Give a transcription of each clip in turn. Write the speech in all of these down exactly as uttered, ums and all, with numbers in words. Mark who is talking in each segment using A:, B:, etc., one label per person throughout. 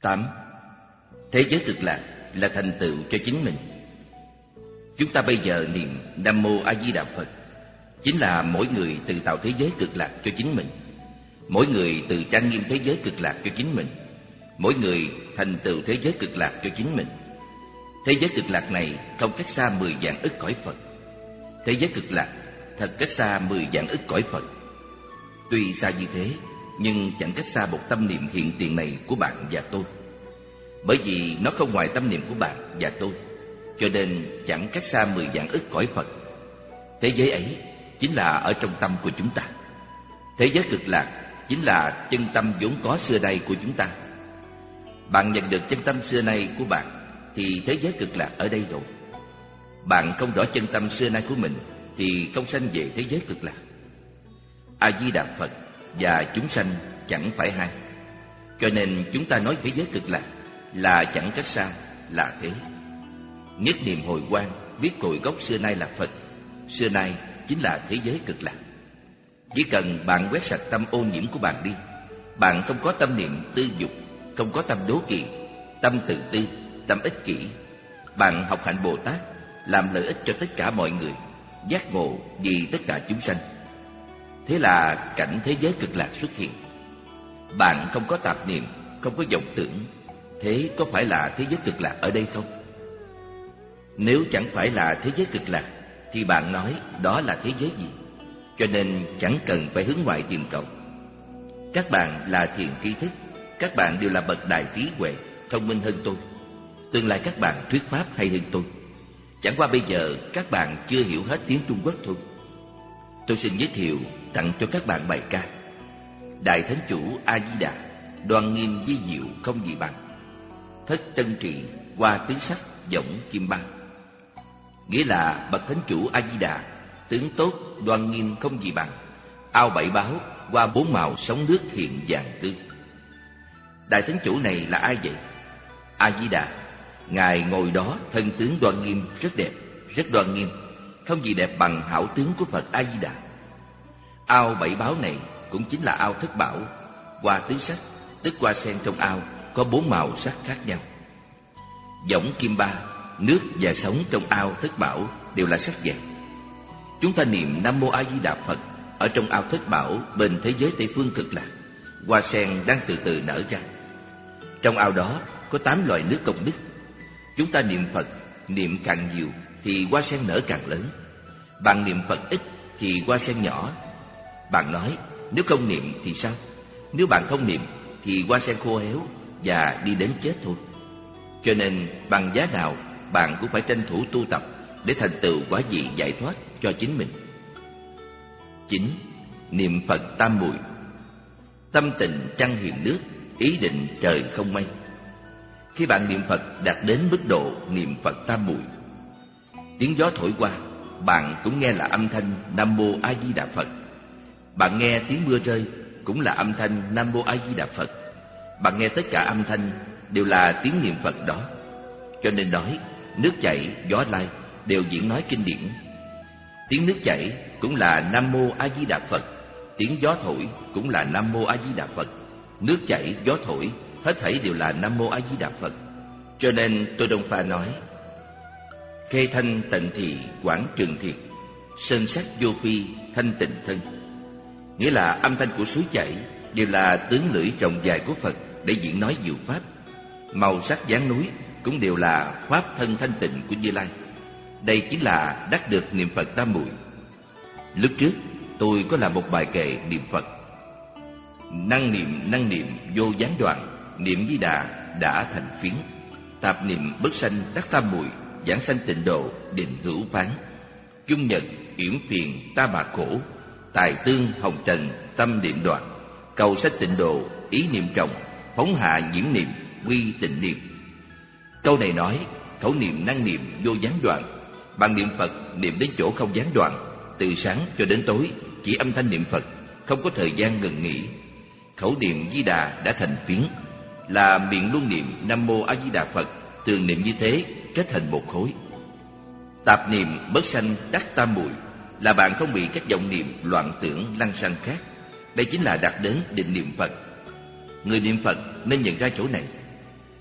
A: Tám. Thế giới cực lạc là thành tựu cho chính mình. Chúng ta bây giờ niệm Nam Mô A Di Đà Phật chính là mỗi người tự tạo thế giới cực lạc cho chính mình, mỗi người tự trang nghiêm thế giới cực lạc cho chính mình, mỗi người thành tựu thế giới cực lạc cho chính mình. Thế giới cực lạc này không cách xa mười vạn ức cõi Phật. Thế giới cực lạc thật cách xa mười vạn ức cõi Phật. Tuy xa như thế, nhưng chẳng cách xa một tâm niệm hiện tiền này của bạn và tôi. Bởi vì nó không ngoài tâm niệm của bạn và tôi, cho nên chẳng cách xa mười vạn ức cõi Phật. Thế giới ấy chính là ở trong tâm của chúng ta. Thế giới cực lạc chính là chân tâm vốn có xưa nay của chúng ta. Bạn nhận được chân tâm xưa nay của bạn thì thế giới cực lạc ở đây rồi. Bạn không rõ chân tâm xưa nay của mình thì không sanh về thế giới cực lạc. A Di Đà Phật và chúng sanh chẳng phải hai, cho nên chúng ta nói thế giới cực lạc là chẳng cách xa, là thế. Nhất niệm hồi quang biết cội gốc xưa nay là Phật, xưa nay chính là thế giới cực lạc. Chỉ cần bạn quét sạch tâm ô nhiễm của bạn đi, bạn không có tâm niệm tư dục, không có tâm đố kỵ, tâm tự tư, tâm ích kỷ. Bạn học hạnh Bồ Tát, làm lợi ích cho tất cả mọi người, giác ngộ vì tất cả chúng sanh. Thế là cảnh thế giới cực lạc xuất hiện. Bạn không có tạp niệm, không có vọng tưởng. Thế có phải là thế giới cực lạc ở đây không? Nếu chẳng phải là thế giới cực lạc thì bạn nói đó là thế giới gì? Cho nên chẳng cần phải hướng ngoại tìm cầu. Các bạn là thiện tri thức, các bạn đều là bậc đại trí huệ, thông minh hơn tôi. Tương lai các bạn thuyết pháp hay hơn tôi. Chẳng qua bây giờ các bạn chưa hiểu hết tiếng Trung Quốc thôi. Tôi xin giới thiệu tặng cho các bạn bài ca Đại Thánh Chủ A Di Đà, đoan nghiêm vi diệu không gì bằng, thất chân trị qua tứ sắc võng kim băng. Nghĩa là bậc Thánh Chủ A Di Đà tướng tốt đoan nghiêm không gì bằng, ao bảy báo qua bốn màu sóng nước hiện vàng tươi. Đại Thánh Chủ này là ai vậy? A Di Đà, Ngài ngồi đó thân tướng đoan nghiêm rất đẹp, rất đoan nghiêm, không gì đẹp bằng hảo tướng của Phật A Di Đà. Ao bảy báo này cũng chính là ao thất bảo, hoa tứ sắc, tức hoa sen trong ao có bốn màu sắc khác nhau. Võng kim ba, nước và sóng trong ao thất bảo đều là sắc vàng. Chúng ta niệm Nam Mô A Di Đà Phật ở trong ao thất bảo bên thế giới Tây phương cực lạc, hoa sen đang từ từ nở ra. Trong ao đó có tám loại nước công đức. Chúng ta niệm Phật, niệm càng nhiều thì hoa sen nở càng lớn. Bạn niệm Phật ít thì hoa sen nhỏ. Bạn nói nếu không niệm thì sao? Nếu bạn không niệm thì hoa sen khô héo và đi đến chết thôi. Cho nên bằng giá nào bạn cũng phải tranh thủ tu tập để thành tựu quả vị giải thoát cho chính mình. Chín. Niệm Phật tam muội. Tâm tình trăng hiền nước, ý định trời không mây. Khi bạn niệm Phật đạt đến mức độ niệm Phật tam muội, tiếng gió thổi qua, bạn cũng nghe là âm thanh Nam Mô A Di Đà Phật. Bạn nghe tiếng mưa rơi cũng là âm thanh Nam Mô A Di Đà Phật. Bạn nghe tất cả âm thanh đều là tiếng niệm Phật đó. Cho nên nói nước chảy, gió lai đều diễn nói kinh điển. Tiếng nước chảy cũng là Nam Mô A Di Đà Phật, tiếng gió thổi cũng là Nam Mô A Di Đà Phật. Nước chảy, gió thổi, hết thảy đều là Nam Mô A Di Đà Phật. Cho nên tôi Đông Pha nói: khê thanh tận thị quảng trường thiệt, sơn sắc vô phi thanh tịnh thân. Nghĩa là âm thanh của suối chảy đều là tướng lưỡi rộng dài của Phật để diễn nói diệu pháp. Màu sắc dáng núi cũng đều là pháp thân thanh tịnh của Như Lai. Đây chính là đắc được niệm Phật tam muội. Lúc trước tôi có làm một bài kệ niệm Phật: năng niệm năng niệm vô gián đoạn, niệm Di Đà đã thành phiến. Tạp niệm bất sanh đắc tam muội, giảng sanh tịnh độ định hữu phán. Chung nhật yểm phiền ta bà khổ, tài tương hồng trần tâm niệm đoạn. Cầu sanh tịnh độ ý niệm trọng, phóng hạ nhiễm niệm quy tịnh niệm. Câu này nói khẩu niệm năng niệm vô gián đoạn. Bạn niệm Phật niệm đến chỗ không gián đoạn, từ sáng cho đến tối chỉ âm thanh niệm Phật, không có thời gian ngừng nghỉ. Khẩu niệm Di Đà đã thành phiến, là miệng luôn niệm Nam Mô A Di Đà Phật, thường niệm như thế kết thành một khối. Tạp niệm bất sanh đắc tam muội, là bạn không bị các vọng niệm loạn tưởng lăng xăng khác. Đây chính là đạt đến định niệm Phật. Người niệm Phật nên nhận ra chỗ này.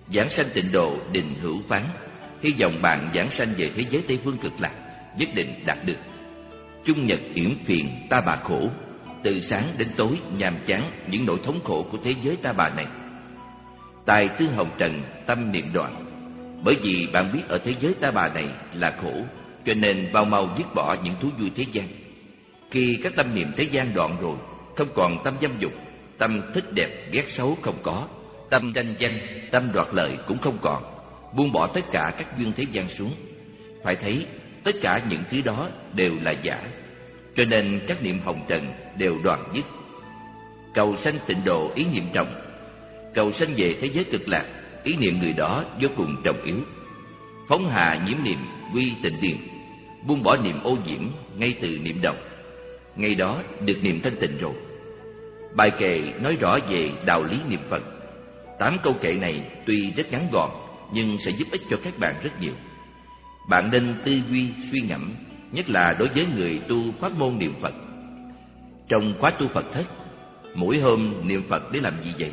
A: Giảng sanh tịnh độ Đình Hữu phán: hy vọng bạn giảng sanh về thế giới Tây Phương Cực Lạc, nhất định đạt được. Chung nhật yểm phiền ta bà khổ, từ sáng đến tối nhàm chán những nỗi thống khổ của thế giới ta bà này. Tài tư hồng trần tâm niệm đoạn, bởi vì bạn biết ở thế giới ta bà này là khổ, cho nên mau mau dứt bỏ những thú vui thế gian. Khi các tâm niệm thế gian đoạn rồi, không còn tâm dâm dục, tâm thích đẹp ghét xấu không có, tâm tranh danh, tâm đoạt lợi cũng không còn. Buông bỏ tất cả các duyên thế gian xuống, phải thấy tất cả những thứ đó đều là giả, cho nên các niệm hồng trần đều đoạn dứt. Cầu sanh tịnh độ ý niệm trọng, cầu sanh về thế giới cực lạc, ý niệm người đó vô cùng trọng yếu. Phóng hạ nhiễm niệm quy tịnh điền, buông bỏ niệm ô nhiễm ngay từ niệm đầu, ngay đó được niệm thanh tịnh rồi. Bài kệ nói rõ về đạo lý niệm Phật. Tám câu kệ này tuy rất ngắn gọn, nhưng sẽ giúp ích cho các bạn rất nhiều. Bạn nên tư duy suy ngẫm, nhất là đối với người tu pháp môn niệm Phật. Trong khóa tu Phật thất, mỗi hôm niệm Phật để làm gì vậy?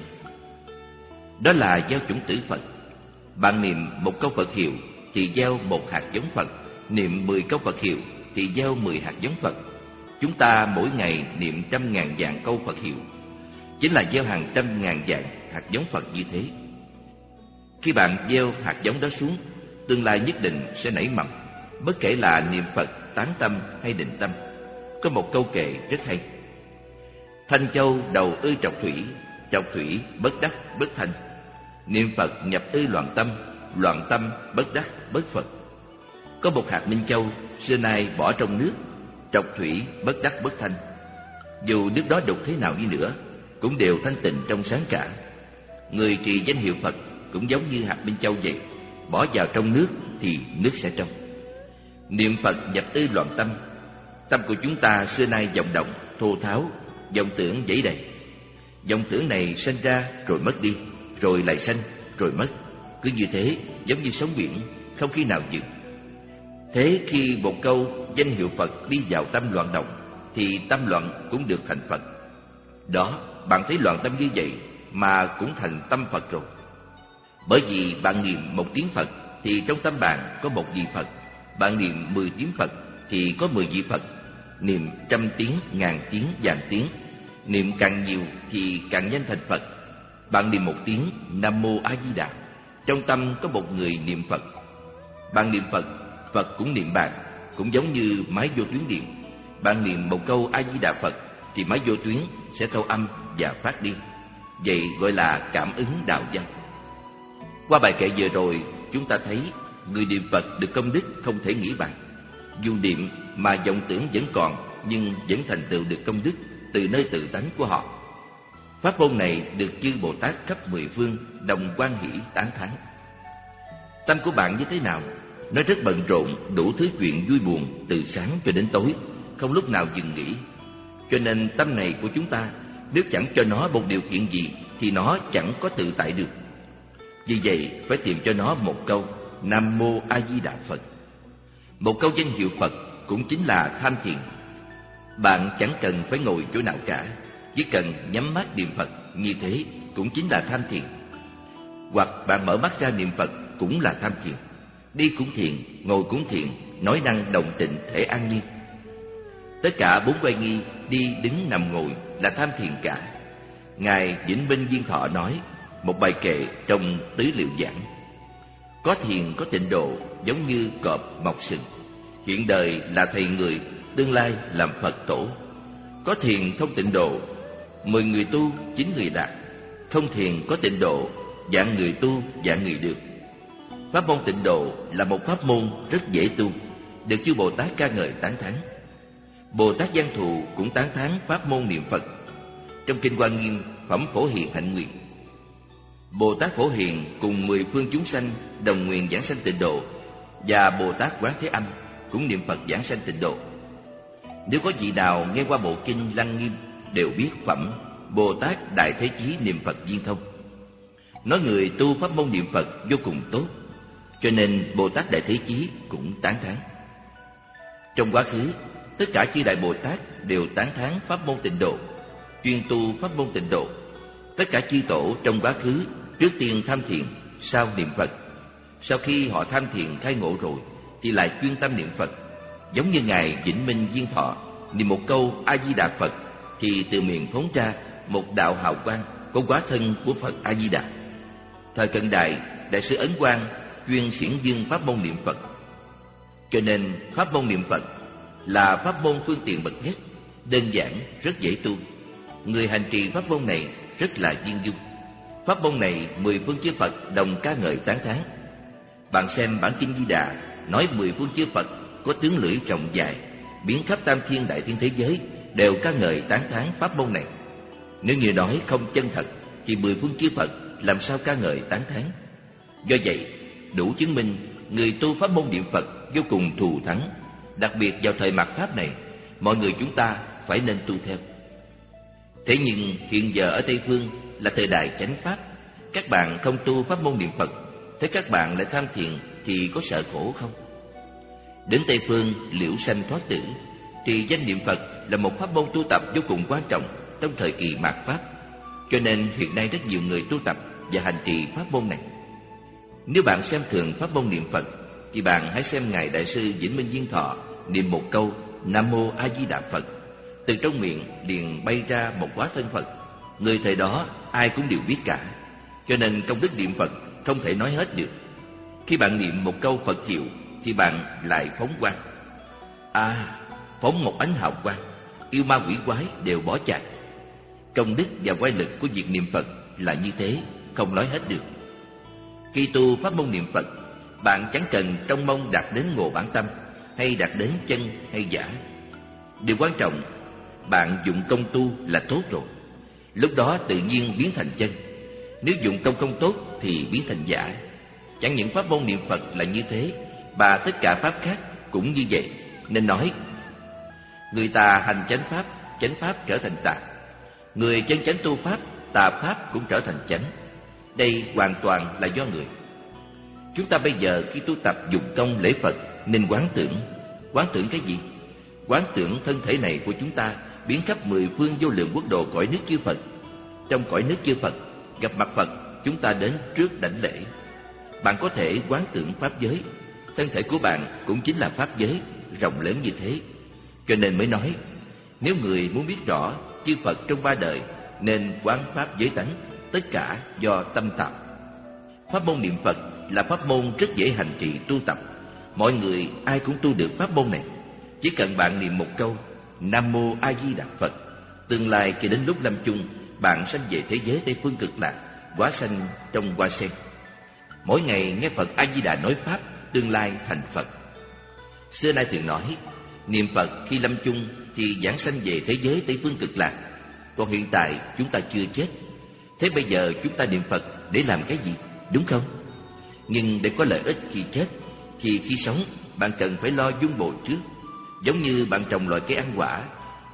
A: Đó là gieo chủng tử Phật. Bạn niệm một câu Phật hiệu thì gieo một hạt giống Phật, niệm mười câu Phật hiệu thì gieo mười hạt giống Phật. Chúng ta mỗi ngày niệm trăm ngàn vạn câu Phật hiệu, chính là gieo hàng trăm ngàn vạn hạt giống Phật như thế. Khi bạn gieo hạt giống đó xuống, tương lai nhất định sẽ nảy mầm, bất kể là niệm Phật tán tâm hay định tâm. Có một câu kệ rất hay: thanh châu đầu ư trọc thủy, trọc thủy bất đắc bất thanh. Niệm Phật nhập ư loạn tâm, loạn tâm bất đắc bất Phật. Có một hạt minh châu xưa nay bỏ trong nước, trọc thủy bất đắc bất thanh. Dù nước đó đục thế nào đi nữa, cũng đều thanh tịnh trong sáng cả. Người trì danh hiệu Phật cũng giống như hạt minh châu vậy, bỏ vào trong nước thì nước sẽ trong. Niệm Phật nhập ư loạn tâm. Tâm của chúng ta xưa nay vọng động, thô tháo, vọng tưởng dẫy đầy. Vọng tưởng này sanh ra rồi mất đi, rồi lại sanh rồi mất, cứ như thế, giống như sóng biển, không khi nào dừng. Thế khi một câu danh hiệu Phật đi vào tâm loạn động, thì tâm loạn cũng được thành Phật. Đó, bạn thấy loạn tâm như vậy mà cũng thành tâm Phật rồi. Bởi vì bạn niệm một tiếng Phật thì trong tâm bạn có một vị Phật. Bạn niệm mười tiếng Phật thì có mười vị Phật. Niệm trăm tiếng, ngàn tiếng, vạn tiếng, niệm càng nhiều thì càng nhanh thành Phật. Bạn niệm một tiếng Nam Mô A Di Đà, trong tâm có một người niệm Phật. Bạn niệm Phật, Phật cũng niệm bạn, cũng giống như máy vô tuyến điện. Bạn niệm một câu A Di Đà Phật thì máy vô tuyến sẽ thâu âm và phát đi. Vậy gọi là cảm ứng đạo văn. Qua bài kệ vừa rồi, chúng ta thấy người niệm Phật được công đức không thể nghĩ bàn. Dù niệm mà vọng tưởng vẫn còn, nhưng vẫn thành tựu được công đức từ nơi tự tánh của họ. Pháp môn này được chư Bồ Tát khắp mười phương đồng quan hỷ tán thán. Tâm của bạn như thế nào? Nó rất bận rộn, đủ thứ chuyện vui buồn từ sáng cho đến tối, không lúc nào dừng nghỉ. Cho nên tâm này của chúng ta, nếu chẳng cho nó một điều kiện gì thì nó chẳng có tự tại được. Vì vậy phải tìm cho nó một câu Nam Mô A Di Đà Phật. Một câu danh hiệu Phật cũng chính là tham thiền. Bạn chẳng cần phải ngồi chỗ nào cả, chỉ cần nhắm mắt niệm Phật, như thế cũng chính là tham thiền. Hoặc bạn mở mắt ra niệm Phật cũng là tham thiền. Đi cũng thiền, ngồi cũng thiền, nói năng đồng tịnh thể an nhiên. Tất cả bốn quay nghi, đi đứng nằm ngồi là tham thiền cả. Ngài Vĩnh Minh Viên Thọ nói một bài kệ trong Tứ Liệu Giảng: có thiền có tịnh độ, giống như cọp mọc sừng. Hiện đời là thầy người, tương lai làm Phật tổ. Có thiền không tịnh độ, mười người tu chín người đạt. Không thiền có tịnh độ, vạn người tu vạn người được. Pháp môn tịnh độ là một pháp môn rất dễ tu, được chư Bồ Tát ca ngợi tán thán. Bồ Tát Văn Thù cũng tán thán pháp môn niệm Phật. Trong Kinh Hoa Nghiêm Phẩm Phổ Hiền hạnh nguyện: Bồ Tát Phổ Hiền cùng mười phương chúng sanh đồng nguyện giảng sanh tịnh độ, và Bồ Tát Quán Thế Âm cũng niệm Phật giảng sanh tịnh độ. Nếu có vị nào nghe qua bộ kinh Lăng Nghiêm đều biết phẩm Bồ Tát Đại Thế Chí niệm Phật viên thông. Nói người tu pháp môn niệm Phật vô cùng tốt, cho nên Bồ Tát Đại Thế Chí cũng tán thán. Trong quá khứ, tất cả chư Đại Bồ Tát đều tán thán pháp môn tịnh độ, chuyên tu pháp môn tịnh độ. Tất cả chư tổ trong quá khứ trước tiên tham thiền, sao niệm Phật. Sau khi họ tham thiền khai ngộ rồi thì lại chuyên tâm niệm Phật. Giống như Ngài Vĩnh Minh Viên Thọ niệm một câu A Di Đà Phật thì từ miệng phóng ra một đạo hào quang có hóa thân của Phật A Di Đà. Thời cận đại, Đại sư Ấn Quang chuyên xiển dương pháp môn niệm Phật. Cho nên pháp môn niệm Phật là pháp môn phương tiện bậc nhất, đơn giản, rất dễ tu. Người hành trì pháp môn này rất là viên dung. Pháp môn này mười phương chư Phật đồng ca ngợi tán thán. Bạn xem bản kinh Di Đà nói mười phương chư Phật có tướng lưỡi rộng dài, biến khắp tam thiên đại thiên thế giới đều ca ngợi tán thán pháp môn này. Nếu như nói không chân thật thì mười phương chư Phật làm sao ca ngợi tán thán? Do vậy, đủ chứng minh người tu pháp môn niệm Phật vô cùng thù thắng. Đặc biệt vào thời mạt Pháp này, mọi người chúng ta phải nên tu theo. Thế nhưng hiện giờ ở Tây Phương là thời đại chánh Pháp, các bạn không tu pháp môn niệm Phật, thế các bạn lại tham thiền thì có sợ khổ không? Đến Tây Phương liễu sanh thoát tử, thì danh niệm Phật là một pháp môn tu tập vô cùng quan trọng trong thời kỳ mạt Pháp. Cho nên hiện nay rất nhiều người tu tập và hành trì pháp môn này. Nếu bạn xem thường pháp môn niệm Phật thì bạn hãy xem Ngài Đại sư Vĩnh Minh Viên Thọ niệm một câu Nam Mô A Di Đà Phật, từ trong miệng liền bay ra một hóa thân Phật. Người thời đó ai cũng đều biết cả, cho nên công đức niệm Phật không thể nói hết được. Khi bạn niệm một câu Phật hiệu thì bạn lại phóng quang. À, phóng một ánh hào quang, yêu ma quỷ quái đều bỏ chạy. Công đức và quay lực của việc niệm Phật là như thế, không nói hết được. Khi tu pháp môn niệm Phật, bạn chẳng cần trông mong đạt đến ngộ bản tâm hay đạt đến chân hay giả. Điều quan trọng, bạn dụng công tu là tốt rồi. Lúc đó tự nhiên biến thành chân. Nếu dụng công không tốt thì biến thành giả. Chẳng những pháp môn niệm Phật là như thế, mà tất cả pháp khác cũng như vậy. Nên nói, người tà hành chánh pháp, chánh pháp trở thành tà. Người chân chánh tu pháp, tà pháp cũng trở thành chánh. Đây hoàn toàn là do người. Chúng ta bây giờ khi tu tập dụng công lễ Phật nên quán tưởng. Quán tưởng cái gì? Quán tưởng thân thể này của chúng ta biến khắp mười phương vô lượng quốc độ cõi nước chư Phật. Trong cõi nước chư Phật, gặp mặt Phật, chúng ta đến trước đảnh lễ. Bạn có thể quán tưởng pháp giới. Thân thể của bạn cũng chính là pháp giới, rộng lớn như thế. Cho nên mới nói, nếu người muốn biết rõ chư Phật trong ba đời, nên quán pháp giới tánh, tất cả do tâm tạo. Pháp môn niệm Phật là pháp môn rất dễ hành trì tu tập. Mọi người ai cũng tu được pháp môn này. Chỉ cần bạn niệm một câu Nam Mô A Di Đà Phật, tương lai khi đến lúc lâm chung, bạn sanh về thế giới Tây Phương Cực Lạc, hóa sanh trong hoa sen. Mỗi ngày nghe Phật A Di Đà nói pháp, tương lai thành Phật. Xưa nay thường nói, niệm Phật khi lâm chung thì giảng sanh về thế giới Tây Phương Cực Lạc. Còn hiện tại chúng ta chưa chết. Thế bây giờ chúng ta niệm Phật để làm cái gì, đúng không? Nhưng để có lợi ích khi chết, thì khi sống bạn cần phải lo vun bồi trước. Giống như bạn trồng loại cây ăn quả,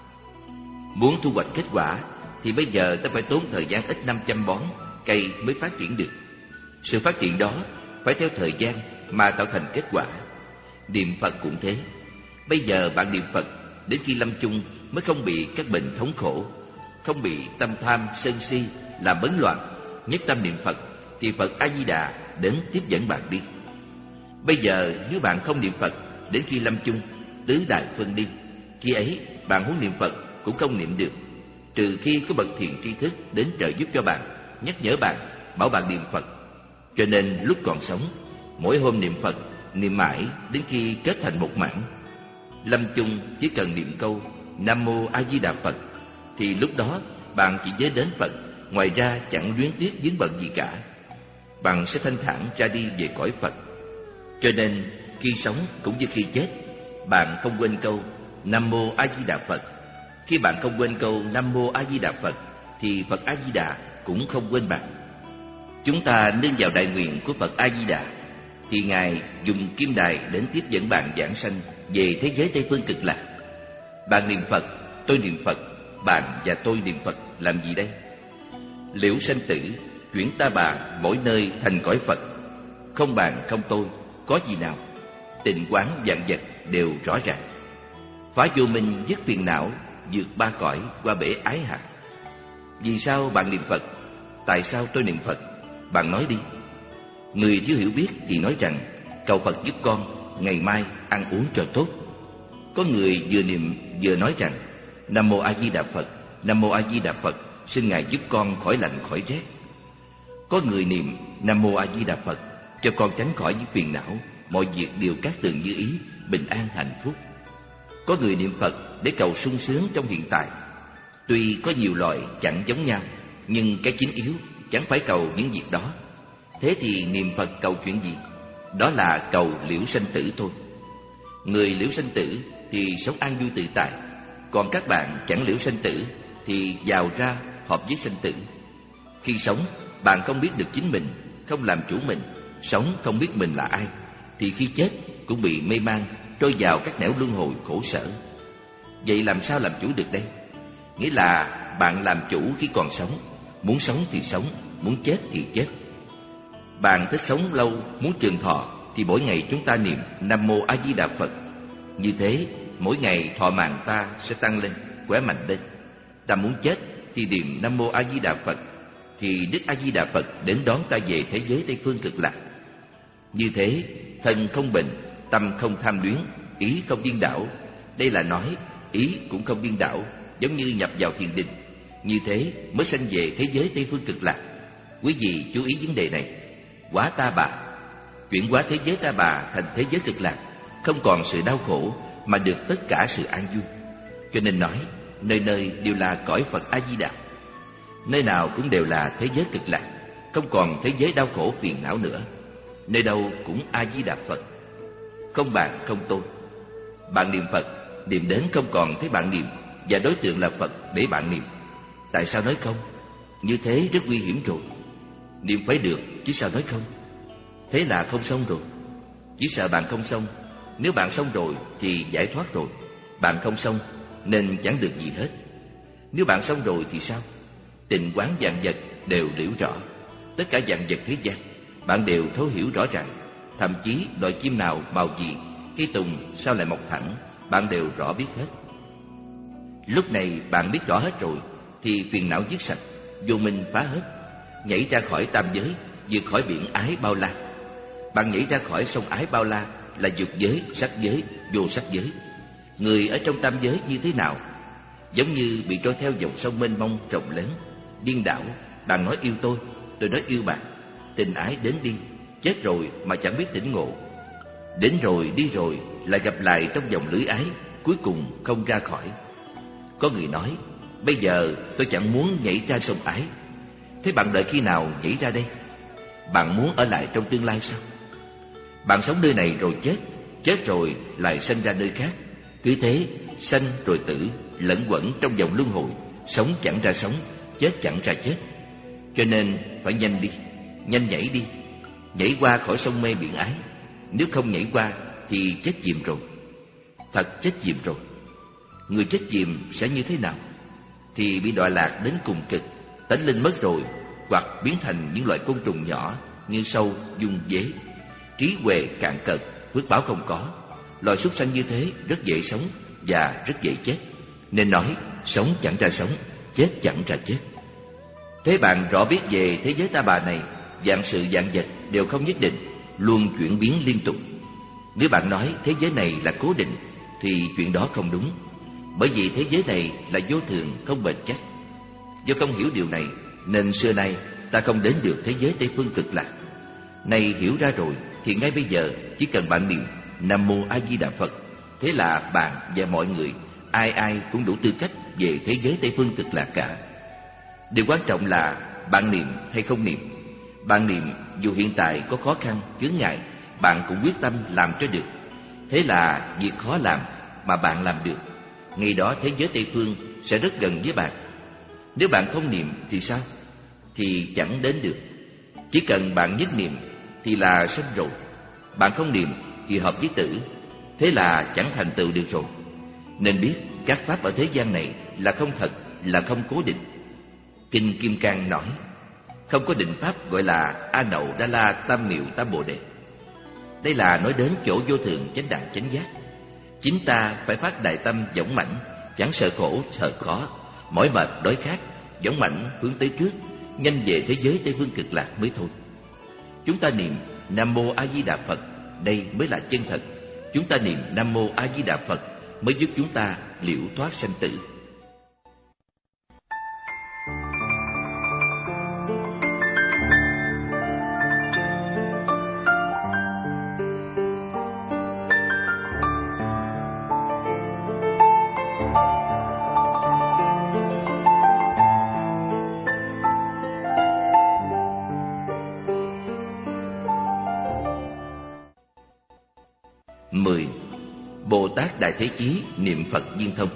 A: muốn thu hoạch kết quả thì bây giờ ta phải tốn thời gian ít năm chăm bón, cây mới phát triển được. Sự phát triển đó phải theo thời gian mà tạo thành kết quả. Niệm Phật cũng thế. Bây giờ bạn niệm Phật đến khi lâm chung mới không bị các bệnh thống khổ, không bị tâm tham sân si làm bấn loạn. Nhất tâm niệm Phật thì Phật A Di Đà đến tiếp dẫn bạn đi. Bây giờ nếu bạn không niệm Phật đến khi lâm chung, tứ đại phân đi, khi ấy bạn muốn niệm Phật cũng không niệm được, trừ khi có bậc thiện tri thức đến trợ giúp cho bạn, nhắc nhở bạn, bảo bạn niệm Phật. Cho nên lúc còn sống, mỗi hôm niệm Phật, niệm mãi đến khi kết thành một mảng. Lâm chung chỉ cần niệm câu Nam Mô A Di Đà Phật thì lúc đó bạn chỉ nhớ đến Phật, ngoài ra chẳng luyến tiếc vướng bận gì cả. Bạn sẽ thanh thản ra đi về cõi Phật. Cho nên khi sống cũng như khi chết, bạn không quên câu Nam Mô A Di Đà Phật. Khi bạn không quên câu Nam Mô A Di Đà Phật thì Phật A Di Đà cũng không quên bạn. Chúng ta nên vào đại nguyện của Phật A Di Đà thì Ngài dùng kim đài đến tiếp dẫn bạn giảng sanh về thế giới Tây Phương Cực Lạc. Bạn niệm Phật, tôi niệm Phật, bạn và tôi niệm Phật làm gì đây? Liễu sanh tử, chuyển ta bà mỗi nơi thành cõi Phật. Không bạn không tôi, có gì nào? Tịnh quán vạn vật đều rõ ràng. Phá vô minh dứt phiền não, vượt ba cõi qua bể ái hạ. Vì sao bạn niệm Phật? Tại sao tôi niệm Phật? Bạn nói đi. Người thiếu hiểu biết thì nói rằng cầu Phật giúp con ngày mai ăn uống cho tốt. Có người vừa niệm vừa nói rằng Nam Mô A Di Đà Phật, Nam Mô A Di Đà Phật, xin Ngài giúp con khỏi lạnh khỏi rét. Có người niệm Nam Mô A Di Đà Phật cho con tránh khỏi những phiền não, mọi việc đều cát tường như ý, bình an hạnh phúc. Có người niệm Phật để cầu sung sướng trong hiện tại. Tuy có nhiều loại chẳng giống nhau, nhưng cái chính yếu chẳng phải cầu những việc đó. Thế thì niệm Phật cầu chuyện gì? Đó là cầu liễu sanh tử thôi. Người liễu sanh tử thì sống an vui tự tại, còn các bạn chẳng liễu sanh tử thì giàu ra hợp với sanh tử. Khi sống, bạn không biết được chính mình, không làm chủ mình, sống không biết mình là ai, thì khi chết cũng bị mê man, trôi vào các nẻo luân hồi khổ sở. Vậy làm sao làm chủ được đây? Nghĩa là bạn làm chủ khi còn sống, muốn sống thì sống, muốn chết thì chết. Bạn thích sống lâu, muốn trường thọ thì mỗi ngày chúng ta niệm Nam Mô A Di Đà Phật. Như thế, mỗi ngày thọ mạng ta sẽ tăng lên, khỏe mạnh lên. Ta muốn chết thì niệm Nam Mô A Di Đà Phật, thì Đức A Di Đà Phật đến đón ta về thế giới Tây Phương Cực Lạc. Như thế, thân không bệnh, tâm không tham luyến, ý không điên đảo. Đây là nói ý cũng không điên đảo, giống như nhập vào thiền định. Như thế mới sanh về thế giới Tây Phương Cực Lạc. Quý vị chú ý vấn đề này. Hóa ta bà, chuyển hóa thế giới ta bà thành thế giới Cực Lạc, không còn sự đau khổ mà được tất cả sự an vui. Cho nên nói nơi nơi đều là cõi Phật A Di Đà, nơi nào cũng đều là thế giới Cực Lạc, không còn thế giới đau khổ phiền não nữa. Nơi đâu cũng A Di Đà Phật, không bạn không tôi. Bạn niệm Phật, niệm đến không còn thấy bạn niệm, và đối tượng là Phật để bạn niệm. Tại sao nói không? Như thế rất nguy hiểm rồi. Niệm phải được chứ sao nói không? Thế là không xong rồi. Chỉ sợ bạn không xong. Nếu bạn xong rồi thì giải thoát rồi. Bạn không xong nên chẳng được gì hết. Nếu bạn xong rồi thì sao? Tình quán vạn vật đều liễu rõ. Tất cả vạn vật thế gian bạn đều thấu hiểu rõ ràng. Thậm chí loài chim nào màu gì, cây tùng sao lại mọc thẳng, bạn đều rõ biết hết. Lúc này bạn biết rõ hết rồi thì phiền não dứt sạch, vô minh phá hết, nhảy ra khỏi tam giới, vượt khỏi biển ái bao la. Bạn nhảy ra khỏi sông ái bao la là dục giới, sắc giới, vô sắc giới. Người ở trong tam giới như thế nào? Giống như bị trôi theo dòng sông mênh mông rộng lớn, điên đảo. Bạn nói yêu tôi, tôi nói yêu bạn. Tình ái đến đi, chết rồi mà chẳng biết tỉnh ngộ. Đến rồi đi rồi lại gặp lại trong dòng lưới ái, cuối cùng không ra khỏi. Có người nói, bây giờ tôi chẳng muốn nhảy ra sông ái. Thế bạn đợi khi nào nhảy ra đây? Bạn muốn ở lại trong tương lai sao? Bạn sống nơi này rồi chết, chết rồi lại sanh ra nơi khác. Cứ thế, sanh rồi tử, lẫn quẩn trong dòng luân hồi, sống chẳng ra sống, chết chẳng ra chết. Cho nên phải nhanh đi, nhanh nhảy đi, nhảy qua khỏi sông mê biển ái. Nếu không nhảy qua thì chết chìm rồi. Thật chết chìm rồi. Người chết chìm sẽ như thế nào? Thì bị đọa lạc đến cùng cực, tánh linh mất rồi, hoặc biến thành những loại côn trùng nhỏ như sâu, dung, dế. Trí huệ cạn cợt, phước báo không có. Loài súc sanh như thế rất dễ sống và rất dễ chết. Nên nói sống chẳng ra sống, chết chẳng ra chết. Thế bạn rõ biết về thế giới ta bà này, vạn sự vạn vật đều không nhất định, luôn chuyển biến liên tục. Nếu bạn nói thế giới này là cố định thì chuyện đó không đúng. Bởi vì thế giới này là vô thường, không bền chắc. Do không hiểu điều này nên xưa nay ta không đến được thế giới Tây Phương Cực Lạc. Nay hiểu ra rồi thì ngay bây giờ chỉ cần bạn niệm Nam Mô A Di Đà Phật, thế là bạn và mọi người ai ai cũng đủ tư cách về thế giới Tây Phương Cực Lạc cả. Điều quan trọng là bạn niệm hay không niệm. Bạn niệm dù hiện tại có khó khăn, chướng ngại, bạn cũng quyết tâm làm cho được. Thế là việc khó làm mà bạn làm được, ngày đó thế giới Tây Phương sẽ rất gần với bạn. Nếu bạn không niệm thì sao? Thì chẳng đến được. Chỉ cần bạn nhất niệm thì là sanh rồi. Bạn không niệm thì hợp với tử, thế là chẳng thành tựu được rồi. Nên biết các pháp ở thế gian này là không thật, là không cố định. Kinh Kim Cang nói, không có định pháp gọi là A Nậu Đa La Tam Miệu Tam Bồ Đề. Đây là nói đến chỗ vô thường chánh đẳng chánh giác. Chính ta phải phát đại tâm dũng mãnh, chẳng sợ khổ sợ khó, mỏi mệt đói khát, dũng mãnh hướng tới trước, nhanh về thế giới Tây Phương Cực Lạc mới thôi. Chúng ta niệm Nam Mô A Di Đà Phật, đây mới là chân thật. Chúng ta niệm Nam Mô A Di Đà Phật mới giúp chúng ta liễu thoát sanh tử. Mười. Bồ Tát Đại Thế Chí niệm Phật viên thông.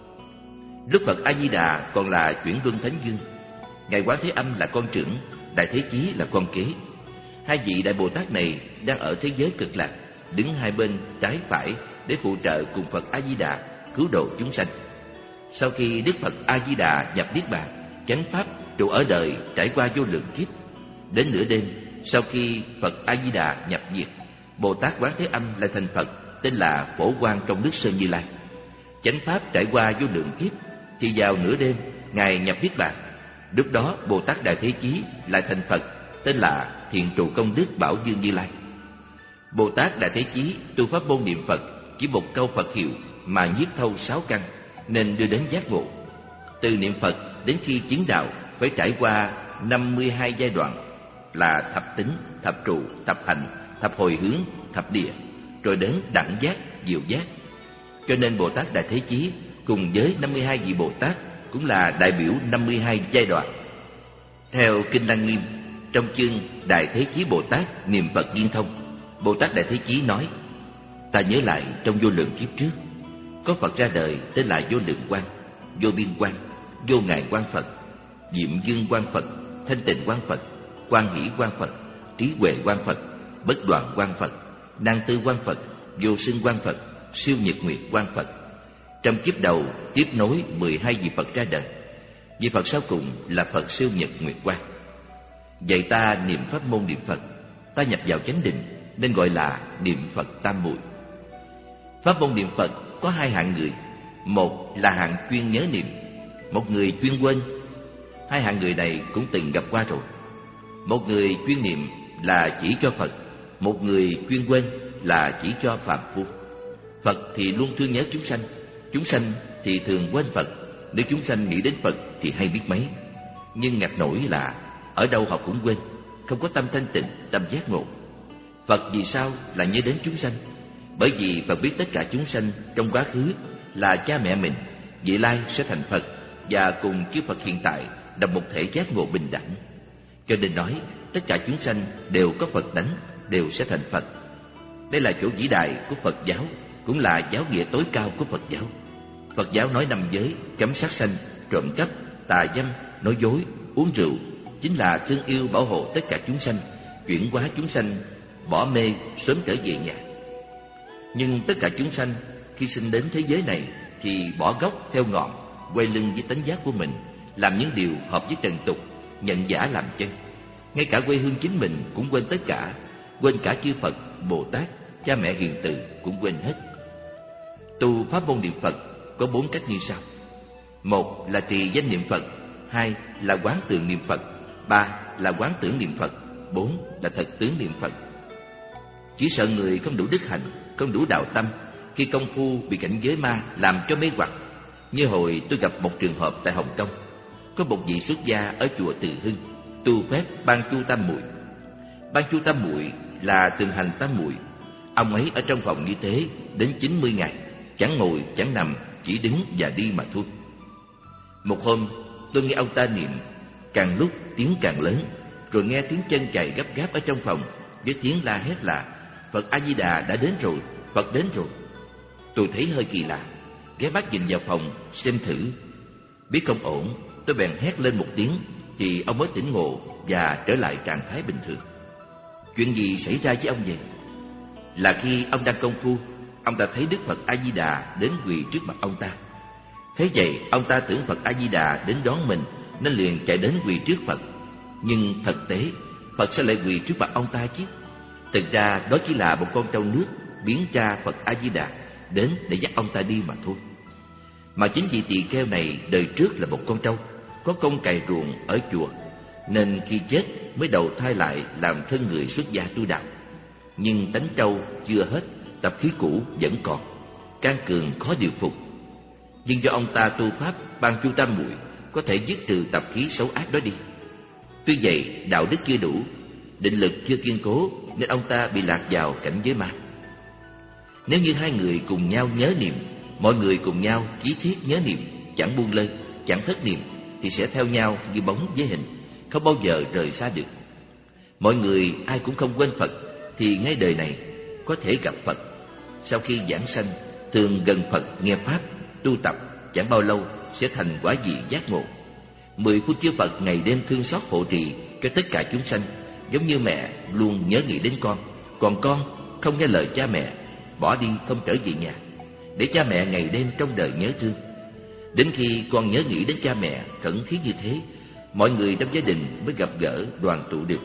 A: Đức Phật A Di Đà còn là chuyển luân thánh vương, ngài Quán Thế Âm là con trưởng, Đại Thế Chí là con kế. Hai vị đại Bồ Tát này đang ở thế giới cực lạc, đứng hai bên trái phải để phụ trợ cùng Phật A Di Đà cứu độ chúng sanh. Sau khi Đức Phật A Di Đà nhập niết bàn, chánh pháp trụ ở đời trải qua vô lượng kiếp. Đến nửa đêm, sau khi Phật A Di Đà nhập diệt, Bồ Tát Quán Thế Âm lại thành Phật, tên là Phổ Quang trong nước Sơn Như Lai. Chánh pháp trải qua vô lượng kiếp, thì vào nửa đêm ngài nhập niết bàn. Lúc đó Bồ Tát Đại Thế Chí lại thành Phật, tên là Thiện Trụ Công Đức Bảo Dương Như Lai. Bồ Tát Đại Thế Chí tu pháp môn niệm Phật chỉ một câu Phật hiệu mà nhiếp thâu sáu căn, nên đưa đến giác ngộ. Từ niệm Phật đến khi chứng đạo phải trải qua năm mươi hai giai đoạn, là thập tính, thập trụ, thập hành, thập hồi hướng, thập địa, rồi đến đẳng giác, diệu giác. Cho nên Bồ Tát Đại Thế Chí cùng với năm mươi hai vị Bồ Tát cũng là đại biểu năm mươi hai giai đoạn. Theo Kinh Lăng Nghiêm, trong chương Đại Thế Chí Bồ Tát niệm Phật viên thông, Bồ Tát Đại Thế Chí nói: Ta nhớ lại trong vô lượng kiếp trước, có Phật ra đời tên là Vô Lượng Quang, Vô Biên Quang, Vô Ngại Quang Phật, Diệm Dương Quang Phật, Thanh Tịnh Quang Phật, Quan Hỷ Quang Phật, Trí Huệ Quang Phật, Bất Đoạn Quang Phật, Năng Tư Quang Phật, Vô Sinh Quang Phật, Siêu Nhật Nguyệt Quang Phật. Trong kiếp đầu tiếp nối mười hai vị Phật ra đời. Vị Phật sau cùng là Phật Siêu Nhật Nguyệt Quang. Vậy ta niệm pháp môn niệm Phật, ta nhập vào chánh định nên gọi là niệm Phật tam muội. Pháp môn niệm Phật có hai hạng người. Một là hạng chuyên nhớ niệm, một người chuyên quên. Hai hạng người này cũng từng gặp qua rồi. Một người chuyên niệm là chỉ cho Phật, một người chuyên quên là chỉ cho phàm phu. Phật thì luôn thương nhớ chúng sanh, chúng sanh thì thường quên Phật. Nếu chúng sanh nghĩ đến Phật thì hay biết mấy. Nhưng ngặt nổi là ở đâu họ cũng quên, không có tâm thanh tịnh, tâm giác ngộ. Phật vì sao là nhớ đến chúng sanh? Bởi vì Phật biết tất cả chúng sanh trong quá khứ là cha mẹ mình, vị lai sẽ thành Phật, và cùng chư Phật hiện tại là một thể giác ngộ bình đẳng. Cho nên nói tất cả chúng sanh đều có Phật tánh, đều sẽ thành Phật. Đây là chỗ vĩ đại của Phật giáo, cũng là giáo nghĩa tối cao của Phật giáo. Phật giáo nói năm giới, cấm sát sanh, trộm cắp, tà dâm, nói dối, uống rượu, chính là thương yêu bảo hộ tất cả chúng sanh, chuyển hóa chúng sanh bỏ mê sớm trở về nhà. Nhưng tất cả chúng sanh khi sinh đến thế giới này thì bỏ gốc theo ngọn, quay lưng với tánh giác của mình, làm những điều hợp với trần tục, nhận giả làm chân. Ngay cả quê hương chính mình cũng quên tất cả, quên cả chư Phật, Bồ Tát, cha mẹ hiền từ cũng quên hết. Tu pháp môn niệm Phật có bốn cách như sau. Một là trì danh niệm Phật, hai là quán tượng niệm Phật, ba là quán tưởng niệm Phật, bốn là thật tướng niệm Phật. Chỉ sợ người không đủ đức hạnh, không đủ đạo tâm, khi công phu bị cảnh giới ma làm cho mê hoặc. Như hồi tôi gặp một trường hợp tại Hồng Kông, có một vị xuất gia ở chùa Từ Hưng tu phép ban chu tam muội. Ban chu tam muội là thường hành tam muội. Ông ấy ở trong phòng như thế đến chín mươi ngày, chẳng ngồi chẳng nằm, chỉ đứng và đi mà thôi. Một hôm tôi nghe ông ta niệm, càng lúc tiếng càng lớn, rồi nghe tiếng chân chạy gấp gáp ở trong phòng với tiếng la hét là: Phật A Di Đà đã đến rồi, Phật đến rồi. Tôi thấy hơi kỳ lạ, ghé mắt nhìn vào phòng xem thử. Biết không ổn, tôi bèn hét lên một tiếng thì ông mới tỉnh ngộ và trở lại trạng thái bình thường. Chuyện gì xảy ra với ông vậy? Là khi ông đang công phu, ông ta thấy Đức Phật A Di Đà đến quỳ trước mặt ông ta. Thế vậy ông ta tưởng Phật A Di Đà đến đón mình nên liền chạy đến quỳ trước Phật. Nhưng thực tế Phật sẽ lại quỳ trước mặt ông ta chứ? Thực ra đó chỉ là một con trâu nước biến ra Phật A Di Đà đến để dắt ông ta đi mà thôi. Mà chính vị tỳ kheo này đời trước là một con trâu, có công cày ruộng ở chùa. nên khi chết mới đầu thai lại làm thân người xuất gia tu đạo. Nhưng tánh trâu chưa hết, tập khí cũ vẫn còn, can cường khó điều phục. Nhưng do ông ta tu pháp ban chu tam muội, có thể dứt trừ tập khí xấu ác đó đi. Tuy vậy, đạo đức chưa đủ, định lực chưa kiên cố, nên ông ta bị lạc vào cảnh giới ma. Nếu như hai người cùng nhau nhớ niệm, mọi người cùng nhau chí thiết nhớ niệm, chẳng buông lơi, chẳng thất niệm, thì sẽ theo nhau như bóng với hình, không bao giờ rời xa được. Mọi người ai cũng không quên Phật, thì ngay đời này có thể gặp Phật. Sau khi giảng sanh, thường gần Phật nghe pháp, tu tập, chẳng bao lâu sẽ thành quả vị giác ngộ. Mười phương chư Phật ngày đêm thương xót hộ trì cho tất cả chúng sanh, giống như mẹ luôn nhớ nghĩ đến con, còn con không nghe lời cha mẹ, bỏ đi không trở về nhà, để cha mẹ ngày đêm trong đời nhớ thương. Đến khi con nhớ nghĩ đến cha mẹ khẩn thiết như thế, mọi người trong gia đình mới gặp gỡ đoàn tụ được.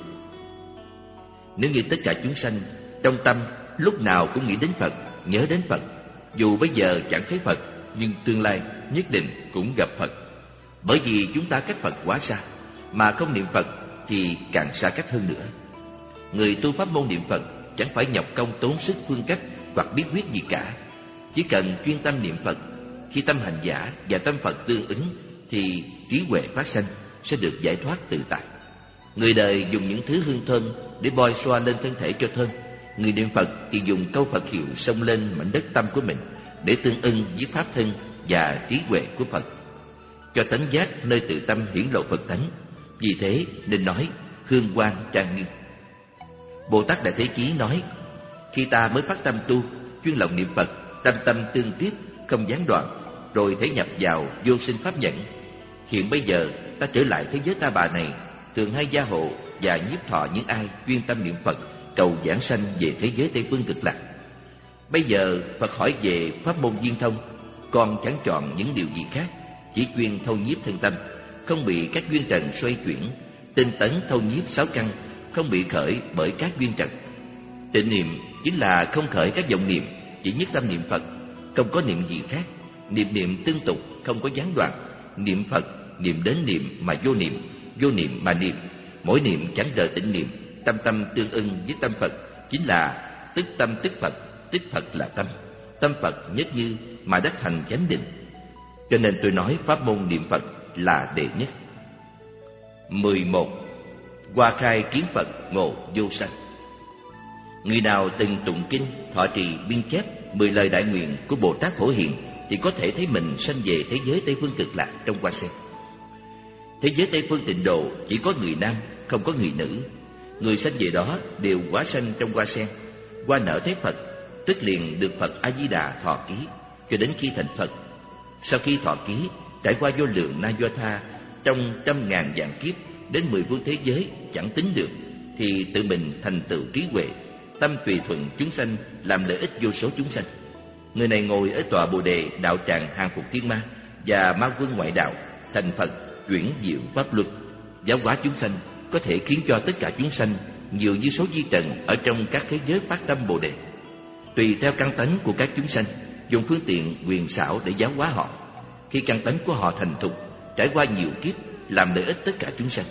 A: Nếu như tất cả chúng sanh trong tâm lúc nào cũng nghĩ đến Phật, nhớ đến Phật, dù bây giờ chẳng thấy Phật, nhưng tương lai nhất định cũng gặp Phật. Bởi vì chúng ta cách Phật quá xa, mà không niệm Phật thì càng xa cách hơn nữa. Người tu pháp môn niệm Phật chẳng phải nhọc công tốn sức phương cách hoặc bí quyết gì cả, chỉ cần chuyên tâm niệm Phật. Khi tâm hành giả và tâm Phật tương ứng thì trí huệ phát sanh, sẽ được giải thoát tự tại. Người đời dùng những thứ hương thơm để bôi xoa lên thân thể cho thơm, người niệm Phật thì dùng câu Phật hiệu xông lên mảnh đất tâm của mình để tương ưng với pháp thân và trí huệ của Phật, cho tánh giác nơi tự tâm hiển lộ Phật tánh. Vì thế nên nói hương quang trang nghiêm. Bồ Tát Đại Thế Chí nói: khi ta mới phát tâm tu, chuyên lòng niệm Phật, tâm tâm tương tiếp, không gián đoạn, rồi thể nhập vào vô sinh pháp nhẫn. Hiện bây giờ ta trở lại thế giới ta bà này, thường hay gia hộ và nhiếp thọ những ai chuyên tâm niệm Phật, cầu giảng sanh về thế giới Tây Phương Cực Lạc. Bây giờ Phật hỏi về pháp môn viên thông, con chẳng chọn những điều gì khác, chỉ chuyên thâu nhiếp thân tâm, không bị các duyên trần xoay chuyển, tinh tấn thâu nhiếp sáu căn, không bị khởi bởi các duyên trần. Tịnh niệm chính là không khởi các vọng niệm, chỉ nhất tâm niệm Phật, không có niệm gì khác. Niệm niệm tương tục, không có gián đoạn. Niệm Phật, niệm đến niệm mà vô niệm, vô niệm mà niệm. Mỗi niệm chẳng rời tịnh niệm, tâm tâm tương ưng với tâm Phật, chính là tức tâm tức Phật, tức Phật là tâm. Tâm Phật nhất như mà đắc thành chánh định. Cho nên tôi nói pháp môn niệm Phật là đệ nhất. mười một. Hoa khai kiến Phật ngộ vô sanh. Người nào từng tụng kinh, thọ trì, biên chép mười lời đại nguyện của Bồ Tát Phổ Hiền thì có thể thấy mình sanh về thế giới Tây Phương Cực Lạc trong hoa sen. Thế giới Tây Phương Tịnh Độ chỉ có người nam, không có người nữ. Người sanh về đó đều hóa sanh trong hoa sen. Hoa nở thấy Phật, tức liền được Phật A Di Đà thọ ký, cho đến khi thành Phật. Sau khi thọ ký, trải qua vô lượng na do tha, trong trăm ngàn vạn kiếp đến mười phương thế giới chẳng tính được, thì tự mình thành tựu trí huệ, tâm tùy thuận chúng sanh, làm lợi ích vô số chúng sanh. Người này ngồi ở tọa Bồ Đề đạo tràng hàng phục thiên ma và ma quân ngoại đạo, thành Phật, chuyển diệu pháp luật, giáo hóa chúng sanh, có thể khiến cho tất cả chúng sanh nhiều như số vi trần ở trong các thế giới phát tâm Bồ Đề. Tùy theo căn tánh của các chúng sanh, dùng phương tiện quyền xảo để giáo hóa họ. Khi căn tánh của họ thành thục, trải qua nhiều kiếp, làm lợi ích tất cả chúng sanh.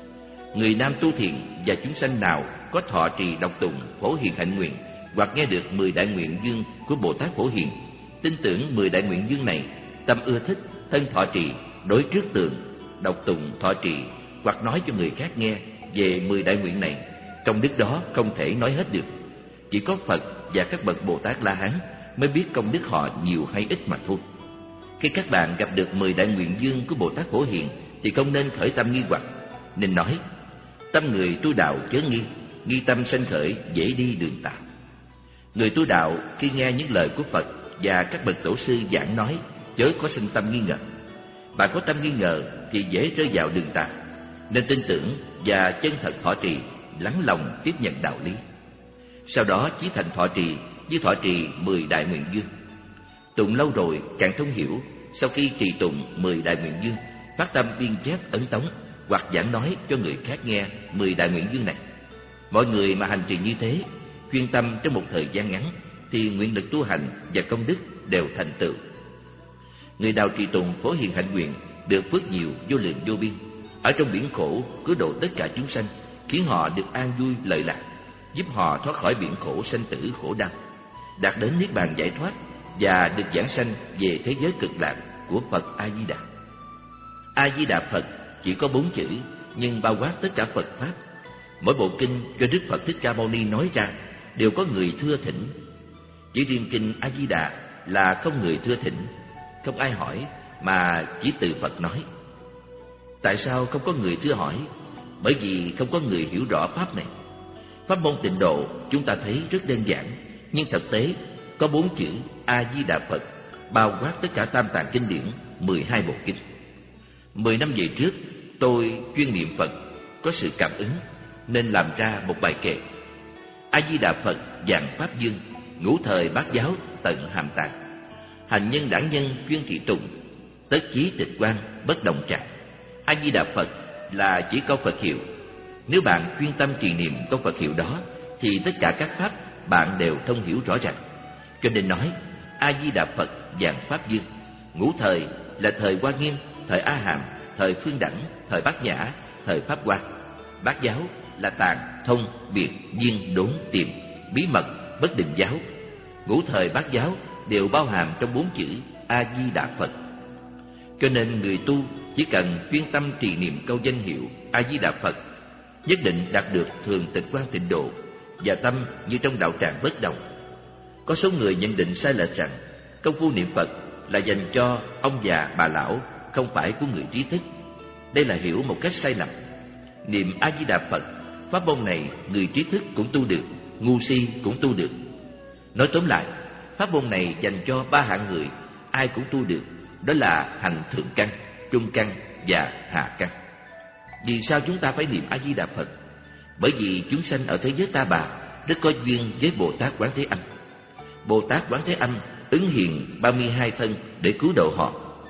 A: Người nam tu thiện và chúng sanh nào có thọ trì đọc tụng Phổ Hiền hạnh nguyện, hoặc nghe được mười đại nguyện dương của Bồ Tát Phổ Hiền, tin tưởng mười đại nguyện dương này, tâm ưa thích, thân thọ trì, đối trước tượng, đọc tụng thọ trì, hoặc nói cho người khác nghe về mười đại nguyện này, công đức đó không thể nói hết được. Chỉ có Phật và các bậc Bồ Tát La Hán mới biết công đức họ nhiều hay ít mà thôi. Khi các bạn gặp được mười đại nguyện dương của Bồ Tát Phổ Hiền thì không nên khởi tâm nghi hoặc, nên nói: tâm người tu đạo chớ nghi, nghi tâm sanh khởi dễ đi đường tà. Người tu đạo khi nghe những lời của Phật và các bậc tổ sư giảng nói, chớ có sinh tâm nghi ngờ. Bạn có tâm nghi ngờ thì dễ rơi vào đường tà, nên tin tưởng và chân thật thọ trì, lắng lòng tiếp nhận đạo lý. Sau đó chí thành thọ trì như thọ trì mười đại nguyện dương. Tụng lâu rồi càng thông hiểu. Sau khi trì tụng mười đại nguyện dương, phát tâm biên chép ấn tống hoặc giảng nói cho người khác nghe mười đại nguyện dương này. Mọi người mà hành trì như thế, chuyên tâm trong một thời gian ngắn, thì nguyện lực tu hành và công đức đều thành tựu. Người nào trì tụng Phổ Hiền hạnh nguyện được phước nhiều vô lượng vô biên, ở trong biển khổ cứu độ tất cả chúng sanh, khiến họ được an vui lợi lạc, giúp họ thoát khỏi biển khổ sanh tử khổ đau, đạt đến niết bàn giải thoát và được giảng sanh về thế giới cực lạc của Phật A Di Đà. A Di Đà Phật chỉ có bốn chữ nhưng bao quát tất cả Phật pháp. Mỗi bộ kinh do Đức Phật Thích Ca Mâu Ni nói ra đều có người thưa thỉnh. Chỉ riêng kinh A Di Đà là không người thưa thỉnh, không ai hỏi mà chỉ từ Phật nói. Tại sao không có người thưa hỏi? Bởi vì không có người hiểu rõ pháp này. Pháp môn Tịnh Độ chúng ta thấy rất đơn giản, nhưng thực tế có bốn chữ A Di Đà Phật bao quát tất cả Tam Tạng kinh điển, mười hai bộ kinh. Mười năm về trước, tôi chuyên niệm Phật, có sự cảm ứng nên làm ra một bài kệ: A Di Đà Phật vạn pháp dương, ngũ thời bát giáo tận hàm tạng. Hành nhân đẳng nhân chuyên thị tùng, tất chí tịch quan bất động trạng. A Di Đà Phật là chỉ câu Phật hiệu. Nếu bạn chuyên tâm trì niệm câu Phật hiệu đó thì tất cả các pháp bạn đều thông hiểu rõ ràng. Cho nên nói A Di Đà Phật vạn pháp dương. Ngũ thời là thời Hoa Nghiêm, thời A Hàm, thời Phương Đẳng, thời Bát Nhã, thời Pháp Hoa. Bát giáo là tạng, thông, biệt, duyên, đốn, tiệm, bí mật, bất định giáo. Ngũ thời bát giáo đều bao hàm trong bốn chữ A Di Đà Phật. Cho nên người tu chỉ cần chuyên tâm trì niệm câu danh hiệu A Di Đà Phật, nhất định đạt được thường tịch quan tịnh độ và tâm như trong đạo tràng bất động. Có số người nhận định sai lệch rằng công phu niệm Phật là dành cho ông già bà lão, không phải của người trí thức. Đây là hiểu một cách sai lầm. Niệm A Di Đà Phật, pháp môn này người trí thức cũng tu được, ngu si cũng tu được. Nói tóm lại, pháp môn này dành cho ba hạng người, ai cũng tu được, đó là hành thượng căn, trung căn và hạ căn. Vì sao chúng ta phải niệm A Di Đà Phật? Bởi vì chúng sanh ở thế giới Ta Bà rất có duyên với Bồ Tát Quán Thế Âm. Bồ Tát Quán Thế Âm ứng hiện ba mươi hai thân để cứu độ họ.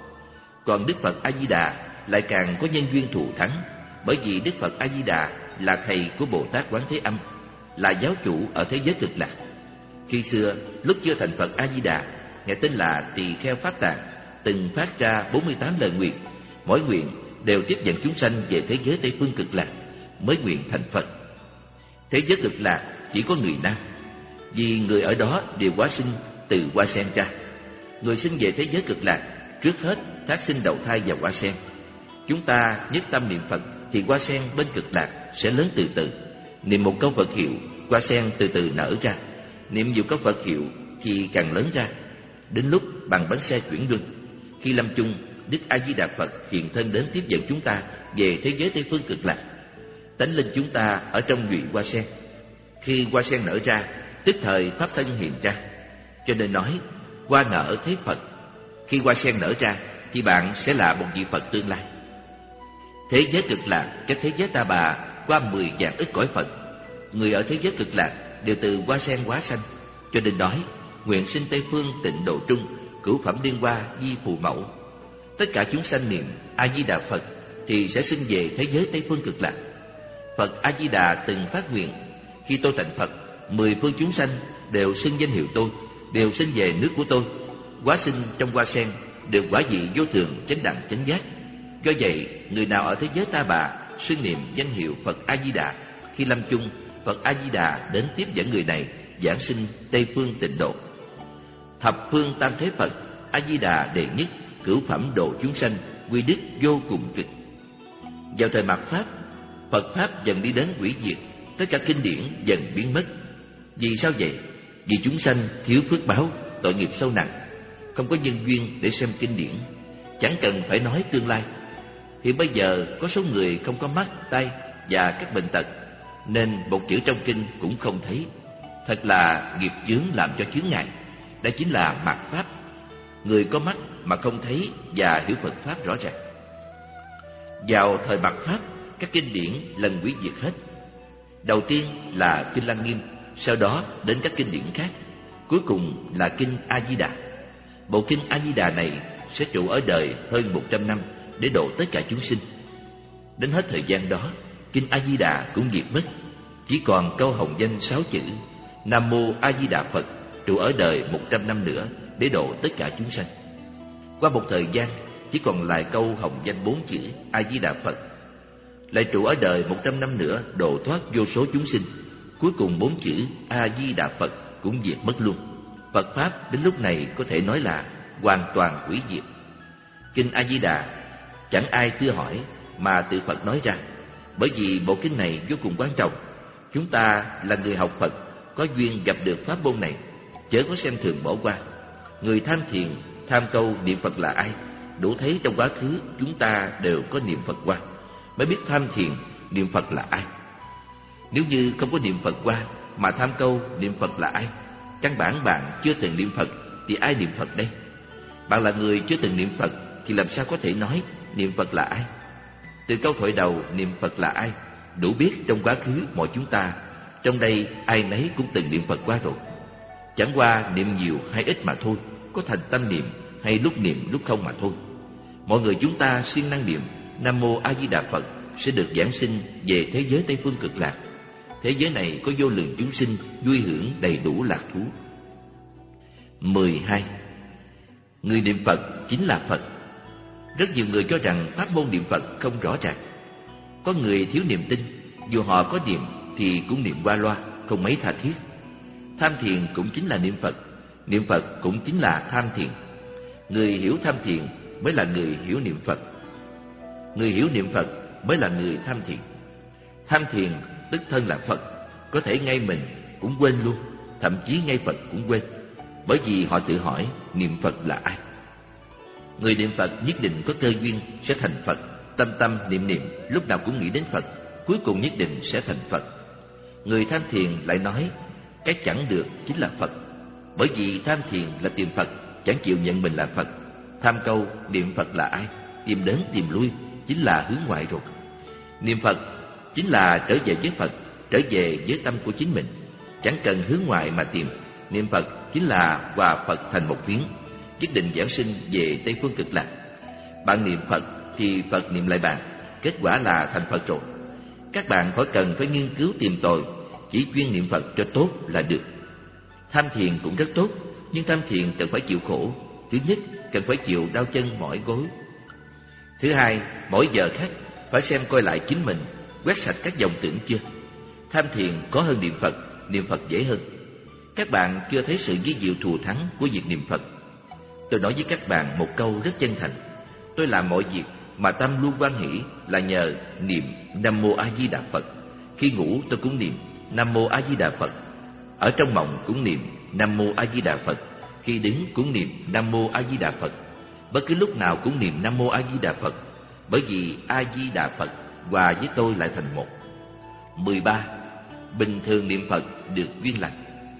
A: Còn Đức Phật A Di Đà lại càng có nhân duyên thù thắng, bởi vì Đức Phật A Di Đà là thầy của Bồ Tát Quán Thế Âm, là giáo chủ ở thế giới cực lạc. Khi xưa, lúc chưa thành Phật A Di Đà, ngài tên là Tỳ Kheo Pháp Tạng, từng phát ra bốn mươi tám lời nguyện, mỗi nguyện đều tiếp dẫn chúng sanh về thế giới Tây phương cực lạc, mới nguyện thành Phật. Thế giới cực lạc chỉ có người nam, vì người ở đó đều hóa sinh từ hoa sen ra. Người sinh về thế giới cực lạc trước hết thác sinh đầu thai vào hoa sen. Chúng ta nhất tâm niệm Phật thì hoa sen bên cực lạc sẽ lớn từ từ. Niệm một câu Phật hiệu, hoa sen từ từ nở ra. Niệm nhiều câu Phật hiệu thì càng lớn ra. Đến lúc bằng bánh xe chuyển luân, khi lâm chung, Đức A Di Đà Phật hiện thân đến tiếp dẫn chúng ta về thế giới Tây phương cực lạc. Tánh linh chúng ta ở trong nhụy hoa sen. Khi hoa sen nở ra, tức thời pháp thân hiện ra. Cho nên nói hoa nở thế Phật. Khi hoa sen nở ra thì bạn sẽ là một vị Phật tương lai. Thế giới cực lạc cách thế giới Ta Bà qua mười vạn ức cõi Phật. Người ở thế giới cực lạc đều từ hoa sen hóa sanh. Cho nên nói nguyện sinh Tây phương tịnh độ trung, cửu phẩm liên hoa di phù mẫu. Tất cả chúng sanh niệm A Di Đà Phật thì sẽ sinh về thế giới Tây phương cực lạc. Phật A Di Đà từng phát nguyện: khi tôi thành Phật, mười phương chúng sanh đều xưng danh hiệu tôi, đều sinh về nước của tôi. Hóa sinh trong hoa sen đều quả vị vô thường chánh đẳng chánh giác. Do vậy, người nào ở thế giới Ta Bà xưng niệm danh hiệu Phật A Di Đà, khi lâm chung, Phật A Di Đà đến tiếp dẫn người này giảng sinh Tây phương tịnh độ. Thập phương tam thế Phật A Di Đà đệ nhất, cửu phẩm độ chúng sanh, quy đức vô cùng cực. Vào thời mạt Pháp, Phật Pháp dần đi đến hủy diệt, tất cả kinh điển dần biến mất. Vì sao vậy? Vì chúng sanh thiếu phước báo, tội nghiệp sâu nặng, không có nhân duyên để xem kinh điển. Chẳng cần phải nói tương lai. Hiện bây giờ có số người không có mắt, tay và các bệnh tật, nên một chữ trong kinh cũng không thấy. Thật là nghiệp chướng làm cho chướng ngại. Đó chính là mạt Pháp. Người có mắt mà không thấy và hiểu Phật Pháp rõ ràng. Vào thời mạt Pháp, các kinh điển lần hủy diệt hết. Đầu tiên là kinh Lăng Nghiêm, sau đó đến các kinh điển khác, cuối cùng là kinh A Di Đà. Bộ kinh A Di Đà này sẽ trụ ở đời hơn một trăm năm để độ tất cả chúng sinh. Đến hết thời gian đó, kinh A Di Đà cũng diệt mất, chỉ còn câu hồng danh sáu chữ Nam Mô A Di Đà Phật trụ ở đời một trăm năm nữa để độ tất cả chúng sanh. Qua một thời gian, chỉ còn lại câu hồng danh bốn chữ A Di Đà Phật. lại trụ ở đời một trăm năm nữa độ thoát vô số chúng sinh. Cuối cùng bốn chữ A Di Đà Phật cũng diệt mất luôn. Phật pháp đến lúc này có thể nói là hoàn toàn hủy diệt. Kinh A Di Đà chẳng ai thưa hỏi mà tự Phật nói ra, bởi vì bộ kinh này vô cùng quan trọng. Chúng ta là người học Phật, có duyên gặp được pháp môn này, chớ có xem thường bỏ qua. Người tham thiền, tham câu niệm Phật là ai, đủ thấy trong quá khứ chúng ta đều có niệm Phật qua, mới biết tham thiền niệm Phật là ai. Nếu như không có niệm Phật qua mà tham câu niệm Phật là ai, căn bản bạn chưa từng niệm Phật thì ai niệm Phật đây? Bạn là người chưa từng niệm Phật thì làm sao có thể nói niệm Phật là ai? Từ câu thoại đầu niệm Phật là ai, đủ biết trong quá khứ mọi chúng ta trong đây ai nấy cũng từng niệm Phật qua rồi. Chẳng qua niệm nhiều hay ít mà thôi, có thành tâm niệm hay lúc niệm lúc không mà thôi. Mọi người chúng ta siêng năng niệm Nam Mô A Di Đà Phật sẽ được giảng sinh về thế giới Tây Phương Cực Lạc. Thế giới này có vô lượng chúng sinh vui hưởng đầy đủ lạc thú. mười hai. Người niệm Phật chính là Phật. Rất nhiều người cho rằng pháp môn niệm Phật không rõ ràng. Có người thiếu niềm tin, dù họ có niệm thì cũng niệm qua loa, không mấy tha thiết. Tham thiền cũng chính là niệm Phật, niệm Phật cũng chính là tham thiền. Người hiểu tham thiền mới là người hiểu niệm Phật. Người hiểu niệm Phật mới là người tham thiền. Tham thiền tức thân là Phật, có thể ngay mình cũng quên luôn, thậm chí ngay Phật cũng quên, bởi vì họ tự hỏi niệm Phật là ai. Người niệm Phật nhất định có cơ duyên sẽ thành Phật, tâm tâm niệm niệm lúc nào cũng nghĩ đến Phật, cuối cùng nhất định sẽ thành Phật. Người tham thiền lại nói cái chẳng được chính là Phật, bởi vì tham thiền là tìm Phật, chẳng chịu nhận mình là Phật. Tham câu niệm Phật là ai, tìm đến tìm lui chính là hướng ngoại rồi. Niệm Phật chính là trở về với Phật, trở về với tâm của chính mình, chẳng cần hướng ngoại mà tìm. Niệm Phật chính là hòa Phật thành một phiến, nhất định giảng sinh về Tây Phương Cực Lạc. Bạn niệm Phật thì Phật niệm lại bạn, kết quả là thành Phật rồi. Các bạn khỏi cần phải nghiên cứu tìm tòi, chỉ chuyên niệm Phật cho tốt là được. Tham thiền cũng rất tốt, nhưng tham thiền cần phải chịu khổ. Thứ nhất, cần phải chịu đau chân mỏi gối. Thứ hai, mỗi giờ khác phải xem coi lại chính mình quét sạch các dòng tưởng chưa. Tham thiền có hơn niệm Phật, niệm Phật dễ hơn. Các bạn chưa thấy sự vi diệu thù thắng của việc niệm Phật. Tôi nói với các bạn một câu rất chân thành. Tôi làm mọi việc mà tâm luôn hoan hỷ là nhờ niệm Nam Mô A Di Đà Phật. Khi ngủ tôi cũng niệm Nam Mô A Di Đà Phật. Ở trong mộng cũng niệm Nam Mô A Di Đà Phật. Khi đứng cũng niệm Nam Mô A Di Đà Phật. Bất cứ lúc nào cũng niệm Nam Mô A Di Đà Phật, bởi vì A Di Đà Phật hòa với tôi lại thành một. mười ba. Bình thường niệm Phật được duyên lành.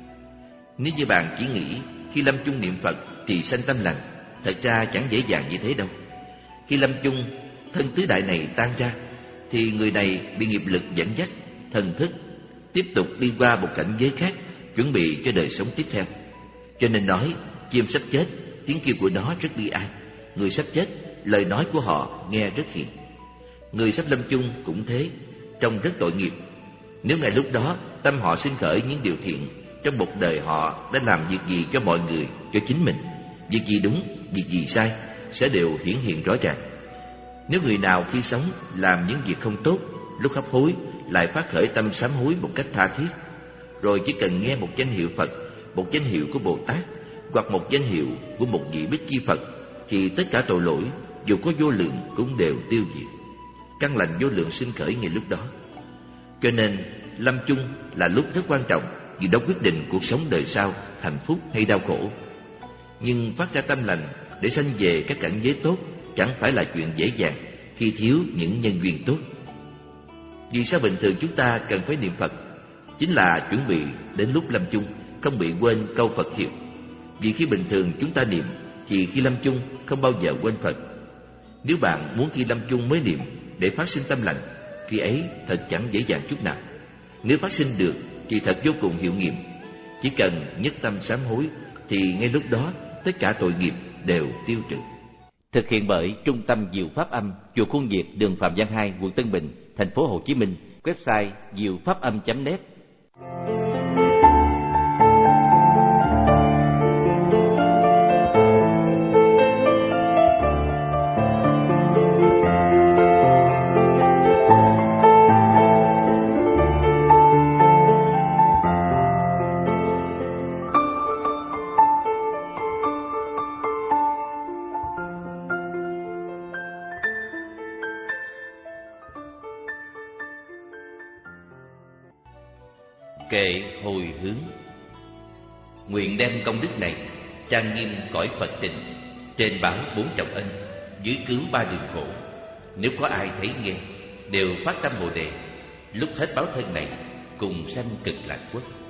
A: Nếu như bạn chỉ nghĩ khi lâm chung niệm Phật thì sanh tâm lành, thật ra chẳng dễ dàng như thế đâu. Khi lâm chung thân tứ đại này tan ra thì người này bị nghiệp lực dẫn dắt, thần thức tiếp tục đi qua một cảnh giới khác, chuẩn bị cho đời sống tiếp theo. Cho nên nói chim sắp chết, tiếng kêu của nó rất bi ai. Người sắp chết, lời nói của họ nghe rất hiền. Người sắp lâm chung cũng thế, trông rất tội nghiệp. Nếu ngày lúc đó tâm họ sinh khởi những điều thiện, trong một đời họ đã làm việc gì cho mọi người, cho chính mình, việc gì đúng, việc gì sai sẽ đều hiển hiện rõ ràng. Nếu người nào khi sống làm những việc không tốt, lúc hấp hối lại phát khởi tâm sám hối một cách tha thiết, rồi chỉ cần nghe một danh hiệu Phật, một danh hiệu của Bồ Tát, hoặc một danh hiệu của một vị Bích Chi Phật, thì tất cả tội lỗi dù có vô lượng cũng đều tiêu diệt. Căn lành vô lượng sinh khởi ngay lúc đó. Cho nên lâm chung là lúc rất quan trọng, vì đó quyết định cuộc sống đời sau hạnh phúc hay đau khổ. Nhưng phát ra tâm lành để sanh về các cảnh giới tốt chẳng phải là chuyện dễ dàng khi thiếu những nhân duyên tốt. Vì sao bình thường chúng ta cần phải niệm Phật? Chính là chuẩn bị đến lúc lâm chung không bị quên câu Phật hiệu. Vì khi bình thường chúng ta niệm thì khi lâm chung không bao giờ quên Phật. Nếu bạn muốn khi lâm chung mới niệm để phát sinh tâm lành, khi ấy thật chẳng dễ dàng chút nào. Nếu phát sinh được thì thật vô cùng hiệu nghiệm. Chỉ cần nhất tâm sám hối thì ngay lúc đó tất cả tội nghiệp đều tiêu trừ. Thực hiện bởi Trung tâm Diệu Pháp Âm, chùa Khuôn Việt, đường Phạm Văn hai, quận Tân Bình, thành phố Hồ Chí Minh. Website diệu pháp âm chấm net. Kệ hồi hướng. Nguyện đem công đức này trang nghiêm cõi Phật tình, trên báo bốn trọng ân, dưới cứu ba đường khổ. Nếu có ai thấy nghe, đều phát tâm Bồ đề, lúc hết báo thân này cùng sanh Cực Lạc Quốc.